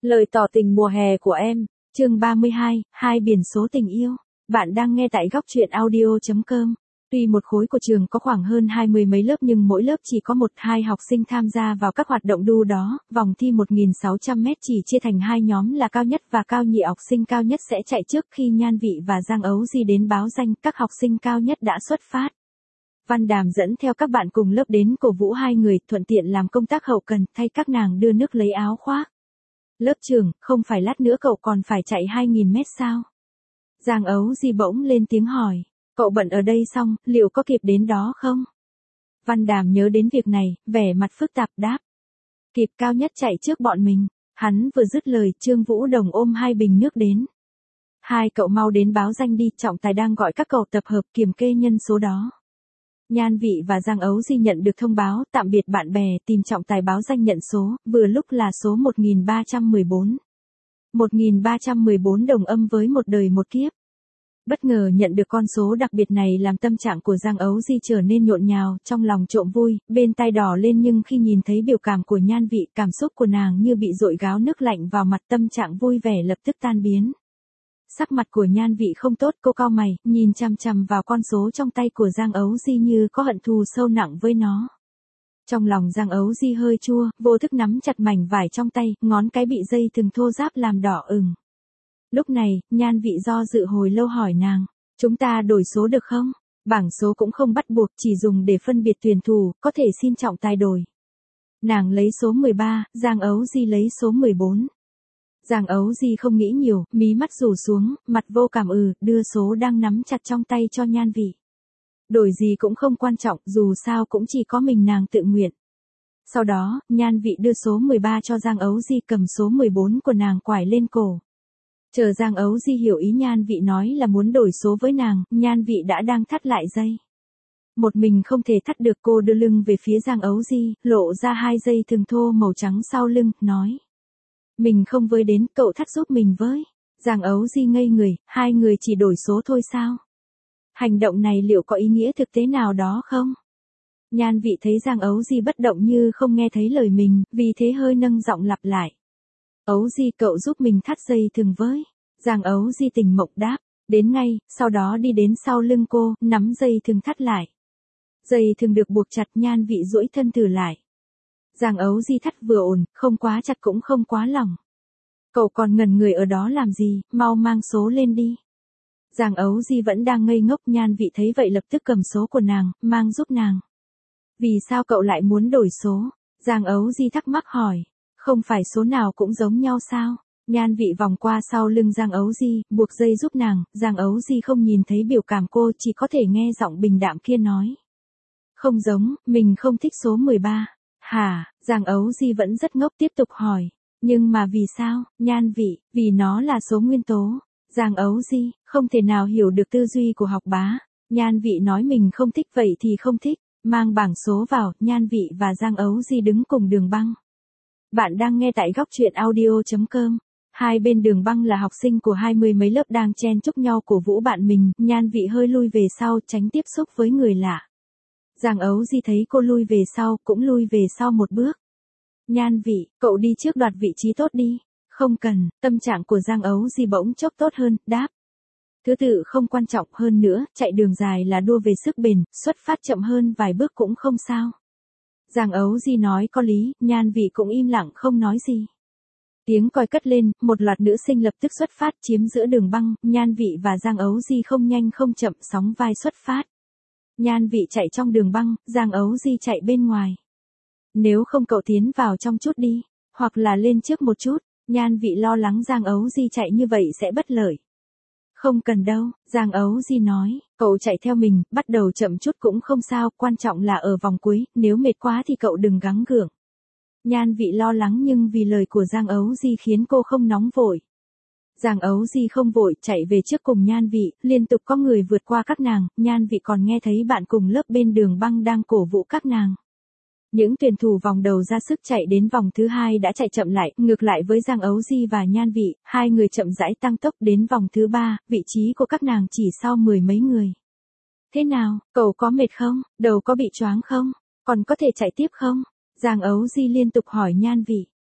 Lời tỏ tình mùa hè của em, chương 32, hai biển số tình yêu. Bạn đang nghe tại góc truyện audio.com. Tuy một khối của trường có khoảng hơn 20 mấy lớp nhưng mỗi lớp chỉ có 1-2 học sinh tham gia vào các hoạt động đu đó. Vòng thi 1.600m chỉ chia thành hai nhóm là cao nhất và cao nhị. Học sinh cao nhất sẽ chạy trước. Khi Nhan Vị và Giang Ấu Di đến báo danh, các học sinh cao nhất đã xuất phát. Văn Đàm dẫn theo các bạn cùng lớp đến cổ vũ hai người, thuận tiện làm công tác hậu cần, thay các nàng đưa nước lấy áo khoác. Lớp trưởng, không phải lát nữa cậu còn phải chạy 2.000 mét sao? Giang Ấu Di bỗng lên tiếng hỏi, cậu bận ở đây xong, liệu có kịp đến đó không? Văn Đàm nhớ đến việc này, vẻ mặt phức tạp đáp. Kịp, cao nhất chạy trước bọn mình. Hắn vừa dứt lời, Trương Vũ Đồng ôm 2 bình nước đến. Hai cậu mau đến báo danh đi, trọng tài đang gọi các cậu tập hợp kiểm kê nhân số đó. Nhan Vị và Giang Ấu Di nhận được thông báo tạm biệt bạn bè, tìm trọng tài báo danh nhận số, vừa lúc là số 1314. 1314 đồng âm với một đời một kiếp. Bất ngờ nhận được con số đặc biệt này làm tâm trạng của Giang Ấu Di trở nên nhộn nhào, trong lòng trộm vui, bên tai đỏ lên, nhưng khi nhìn thấy biểu cảm của Nhan Vị, cảm xúc của nàng như bị dội gáo nước lạnh vào mặt, tâm trạng vui vẻ lập tức tan biến. Sắc mặt của Nhan Vị không tốt, cô cau mày, nhìn chằm chằm vào con số trong tay của Giang Ấu Di như có hận thù sâu nặng với nó. Trong lòng Giang Ấu Di hơi chua, vô thức nắm chặt mảnh vải trong tay, ngón cái bị dây thừng thô ráp làm đỏ ửng. Lúc này, Nhan Vị do dự hồi lâu hỏi nàng, chúng ta đổi số được không? Bảng số cũng không bắt buộc, chỉ dùng để phân biệt tuyển thủ, có thể xin trọng tài đổi. Nàng lấy số 13, Giang Ấu Di lấy số 14. Giang Ấu Di không nghĩ nhiều, mí mắt rủ xuống, mặt vô cảm đưa số đang nắm chặt trong tay cho Nhan Vị. Đổi gì cũng không quan trọng, dù sao cũng chỉ có mình nàng tự nguyện. Sau đó, Nhan Vị đưa số 13 cho Giang Ấu Di, cầm số 14 của nàng quải lên cổ. Chờ Giang Ấu Di hiểu ý Nhan Vị nói là muốn đổi số với nàng, Nhan Vị đã đang thắt lại dây. Một mình không thể thắt được, cô đưa lưng về phía Giang Ấu Di, lộ ra 2 dây thừng thô màu trắng sau lưng, nói. Mình không với đến, cậu thắt giúp mình với. Giang Ấu Di ngây người, hai người chỉ đổi số thôi sao? Hành động này liệu có ý nghĩa thực tế nào đó không? Nhan Vị thấy Giang Ấu Di bất động như không nghe thấy lời mình, vì thế hơi nâng giọng lặp lại. Ấu Di, cậu giúp mình thắt dây thừng với. Giang Ấu Di tỉnh mộng đáp, đến ngay, sau đó đi đến sau lưng cô, nắm dây thừng thắt lại. Dây thừng được buộc chặt, Nhan Vị duỗi thân thử lại. Giang Ấu Di thắt vừa ổn, không quá chặt cũng không quá lỏng. Cậu còn ngẩn người ở đó làm gì, mau mang số lên đi. Giang Ấu Di vẫn đang ngây ngốc, Nhan Vị thấy vậy lập tức cầm số của nàng, mang giúp nàng. Vì sao cậu lại muốn đổi số? Giang Ấu Di thắc mắc hỏi. Không phải số nào cũng giống nhau sao? Nhan Vị vòng qua sau lưng Giang Ấu Di, buộc dây giúp nàng. Giang Ấu Di không nhìn thấy biểu cảm cô, chỉ có thể nghe giọng bình đạm kia nói. Không giống, mình không thích số 13. Hả? Giang Ấu Di vẫn rất ngốc, tiếp tục hỏi. Nhưng mà vì sao? Nhan Vị, vì nó là số nguyên tố. Giang Ấu Di, không thể nào hiểu được tư duy của học bá. Nhan Vị nói mình không thích, vậy thì không thích. Mang bảng số vào, Nhan Vị và Giang Ấu Di đứng cùng đường băng. Bạn đang nghe tại góc truyện audio.com. Hai bên đường băng là học sinh của 20 mấy lớp đang chen chúc nhau cổ vũ bạn mình, Nhan Vị hơi lui về sau, tránh tiếp xúc với người lạ. Giang Ấu Di thấy cô lui về sau, cũng lui về sau một bước. Nhan Vị, cậu đi trước đoạt vị trí tốt đi. Không cần, tâm trạng của Giang Ấu Di bỗng chốc tốt hơn, đáp. Thứ tự không quan trọng, hơn nữa, chạy đường dài là đua về sức bền, xuất phát chậm hơn vài bước cũng không sao. Giang Ấu Di nói có lý, Nhan Vị cũng im lặng không nói gì. Tiếng còi cất lên, một loạt nữ sinh lập tức xuất phát chiếm giữa đường băng, Nhan Vị và Giang Ấu Di không nhanh không chậm sóng vai xuất phát. Nhan Vị chạy trong đường băng, Giang Ấu Di chạy bên ngoài. Nếu không cậu tiến vào trong chút đi, hoặc là lên trước một chút. Nhan Vị lo lắng Giang Ấu Di chạy như vậy sẽ bất lợi. Không cần đâu, Giang Ấu Di nói, cậu chạy theo mình, bắt đầu chậm chút cũng không sao, quan trọng là ở vòng cuối, nếu mệt quá thì cậu đừng gắng gượng. Nhan Vị lo lắng nhưng vì lời của Giang Ấu Di khiến cô không nóng vội. Giang Ấu Di không vội, chạy về trước cùng Nhan Vị, liên tục có người vượt qua các nàng, Nhan Vị còn nghe thấy bạn cùng lớp bên đường băng đang cổ vũ các nàng. Những tuyển thủ vòng đầu ra sức chạy đến vòng thứ 2 đã chạy chậm lại, ngược lại với Giang Ấu Di và Nhan Vị, hai người chậm rãi tăng tốc đến vòng thứ 3, vị trí của các nàng chỉ sau 10 mấy người. Thế nào, cậu có mệt không? Đầu có bị choáng không? Còn có thể chạy tiếp không? Giang Ấu Di liên tục hỏi Nhan Vị.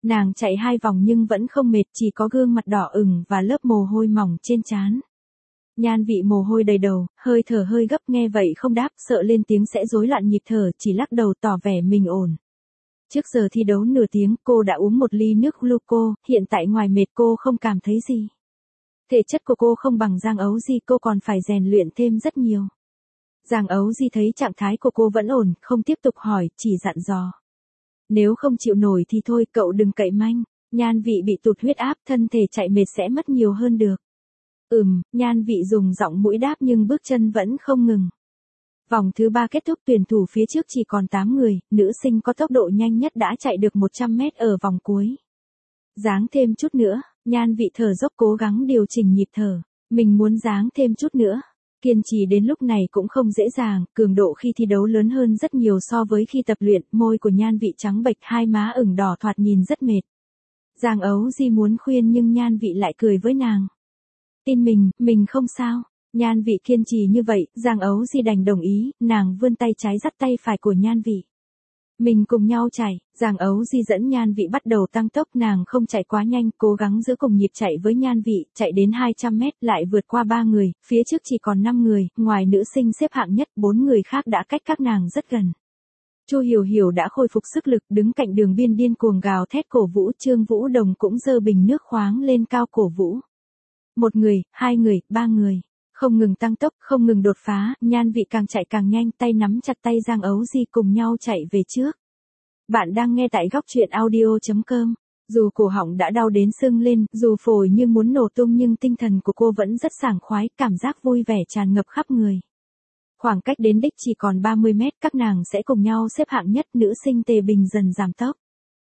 Nàng chạy 2 vòng nhưng vẫn không mệt, chỉ có gương mặt đỏ ửng và lớp mồ hôi mỏng trên trán. Nhan Vị mồ hôi đầy đầu, hơi thở hơi gấp, nghe vậy không đáp, sợ lên tiếng sẽ rối loạn nhịp thở, chỉ lắc đầu tỏ vẻ mình ổn. Trước giờ thi đấu nửa tiếng, cô đã uống 1 ly nước gluco, hiện tại ngoài mệt cô không cảm thấy gì. Thể chất của cô không bằng Giang Ấu Di, cô còn phải rèn luyện thêm rất nhiều. Giang Ấu Di thấy trạng thái của cô vẫn ổn, không tiếp tục hỏi, chỉ dặn dò. Nếu không chịu nổi thì thôi, cậu đừng cậy manh. Nhan Vị bị tụt huyết áp, thân thể chạy mệt sẽ mất nhiều hơn được. Nhan Vị dùng giọng mũi đáp nhưng bước chân vẫn không ngừng. Vòng thứ 3 kết thúc, tuyển thủ phía trước chỉ còn 8 người, nữ sinh có tốc độ nhanh nhất đã chạy được 100 mét ở vòng cuối. Giáng thêm chút nữa, Nhan Vị thở dốc cố gắng điều chỉnh nhịp thở. Mình muốn giáng thêm chút nữa. Kiên trì đến lúc này cũng không dễ dàng, cường độ khi thi đấu lớn hơn rất nhiều so với khi tập luyện, môi của Nhan Vị trắng bệch, hai má ửng đỏ, thoạt nhìn rất mệt. Giang Ấu Di muốn khuyên nhưng Nhan Vị lại cười với nàng. Tin mình không sao. Nhan Vị kiên trì như vậy, Giang Ấu Di đành đồng ý, nàng vươn tay trái dắt tay phải của Nhan Vị. Mình cùng nhau chạy, Giang Ấu Di dẫn Nhan Vị bắt đầu tăng tốc, nàng không chạy quá nhanh, cố gắng giữ cùng nhịp chạy với Nhan Vị, chạy đến 200 mét lại vượt qua 3 người, phía trước chỉ còn 5 người, ngoài nữ sinh xếp hạng nhất, 4 người khác đã cách các nàng rất gần. Chu Hiểu Hiểu đã khôi phục sức lực, đứng cạnh đường biên điên cuồng gào thét cổ vũ, Trương Vũ Đồng cũng giơ bình nước khoáng lên cao cổ vũ. 1 người, 2 người, 3 người. Không ngừng tăng tốc, không ngừng đột phá, Nhan Vị càng chạy càng nhanh, tay nắm chặt tay Giang Ấu Di cùng nhau chạy về trước. Bạn đang nghe tại góc truyện audio.com. Dù cổ họng đã đau đến sưng lên, dù phổi như muốn nổ tung nhưng tinh thần của cô vẫn rất sảng khoái, cảm giác vui vẻ tràn ngập khắp người. Khoảng cách đến đích chỉ còn 30 mét, các nàng sẽ cùng nhau xếp hạng nhất, nữ sinh Tề Bình dần giảm tốc.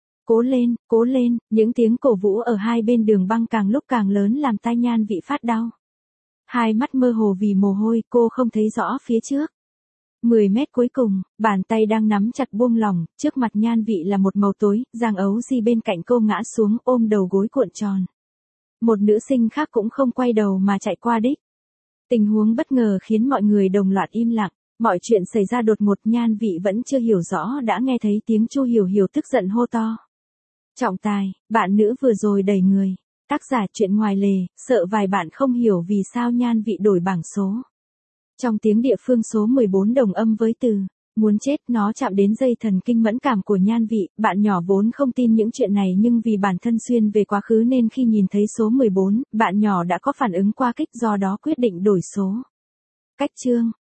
Cố lên, những tiếng cổ vũ ở hai bên đường băng càng lúc càng lớn làm tai Nhan Vị phát đau. Hai mắt mơ hồ vì mồ hôi, cô không thấy rõ phía trước. 10 mét cuối cùng, bàn tay đang nắm chặt buông lỏng, trước mặt Nhan Vị là một màu tối, Giang Ấu Di bên cạnh cô ngã xuống ôm đầu gối cuộn tròn. Một nữ sinh khác cũng không quay đầu mà chạy qua đích. Tình huống bất ngờ khiến mọi người đồng loạt im lặng, mọi chuyện xảy ra đột ngột, Nhan Vị vẫn chưa hiểu rõ đã nghe thấy tiếng Chu Hiểu Hiểu tức giận hô to. Trọng tài, bạn nữ vừa rồi đẩy người. Tác giả chuyện ngoài lề, sợ vài bạn không hiểu vì sao Nhan Vị đổi bảng số. Trong tiếng địa phương số 14 đồng âm với từ muốn chết, nó chạm đến dây thần kinh mẫn cảm của Nhan Vị. Bạn nhỏ vốn không tin những chuyện này nhưng vì bản thân xuyên về quá khứ nên khi nhìn thấy số 14, bạn nhỏ đã có phản ứng qua kích, do đó quyết định đổi số. Cách chương